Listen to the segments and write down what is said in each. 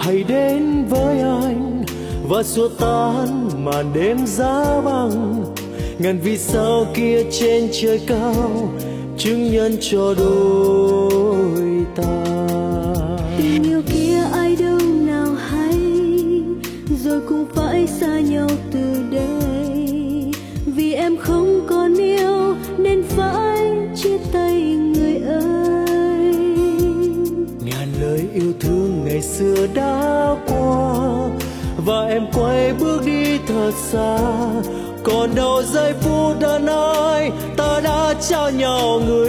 hãy đến với anh và xua tan màn đêm giá băng. Ngàn vì sao kia trên trời cao chứng nhân cho đôi ta. Tình yêu kia ai đâu nào hay, rồi cũng phải xa nhau từ đây. Vì em không còn yêu nên phải chia tay người ơi. Ngàn lời yêu thương ngày xưa đã qua và em quay bước đi thật xa. Còn đâu giây phút đơn ai ta đã trao nhau người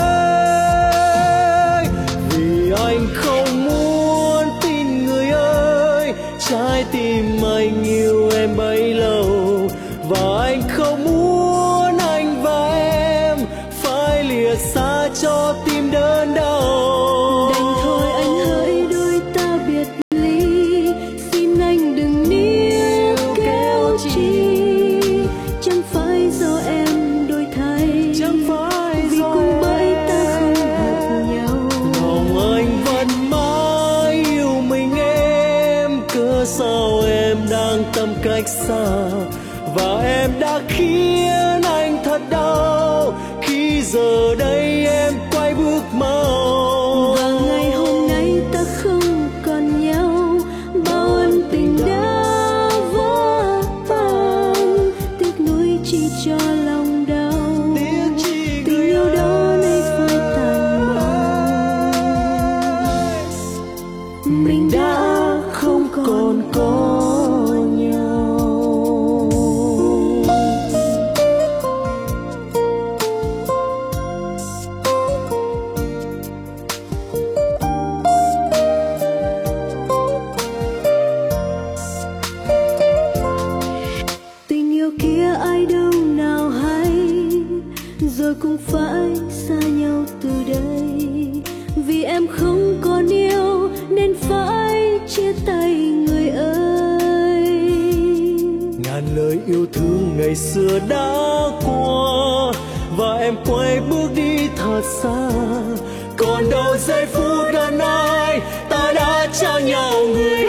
ơi. Vì anh không muốn tin người ơi, trái tim anh yêu em bấy lâu. Và anh không muốn anh và em phải lìa xa cho tim đớn đau. Đành thôi anh hỡi đôi ta biệt ly, xin anh đừng níu kéo chi. Chẳng phải do em đổi thay, Chẳng phải vì do cùng bởi ta không hợp nhau. lòng anh vẫn mãi yêu mình em, cớ sao em đang tâm cách xa. Và em đã khiến anh thật đau khi giờ đây em quay bước mau. Và ngày hôm nay ta không còn nhau, bao ân tình đã vỡ tan. Tiếc nuối chỉ cho lòng đau, tình yêu đó nay phai tàn màu. Mình đã không còn có nhau. Tình yêu kia ai đâu nào hay, rồi cũng phải xa nhau từ đây. Vì em không còn yêu nên phải chia tay người ơi. Ngàn lời yêu thương ngày xưa đã qua và em quay bước đi thật xa. Còn đâu giây phút đơn ai ta đã trao nhau người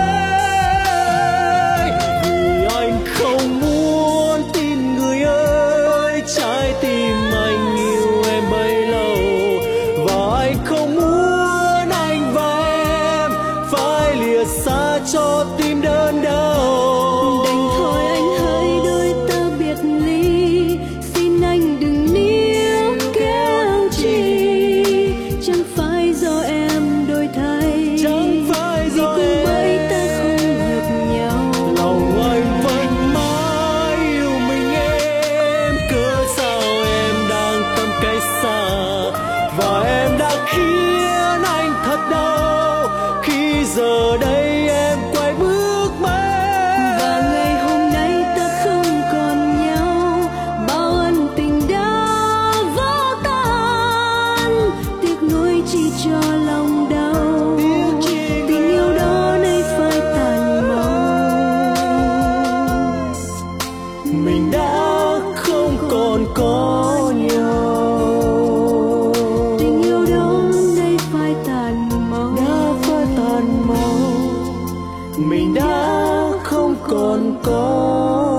ơi. Vì anh không muốn tin người ơi, trái tim anh yêu em bấy lâu. Và anh không muốn anh và em phải lìa xa cho tim đớn đau. Đành thôi anh hỡi đôi ta biệt ly, xin anh đừng níu kéo chi. Chẳng phải do em đổi thay, Chẳng phải vì do cùng bởi em, ta không hợp nhau. lòng anh vẫn mãi yêu mình em, cớ sao em đang tâm cách xa. Và em đã khiến anh thật đau khi giờ đây em quay bước mãi. Và ngày hôm nay ta không còn nhau, bao ân tình đã vỡ tan. Tiếc nuối chỉ cho lòng đau, tình yêu đó nay phai tàn màu. Mình đã không còn có nhau. Tình yêu đó nay phai tàn màu. Đã phai tàn màu. Mình đã không còn có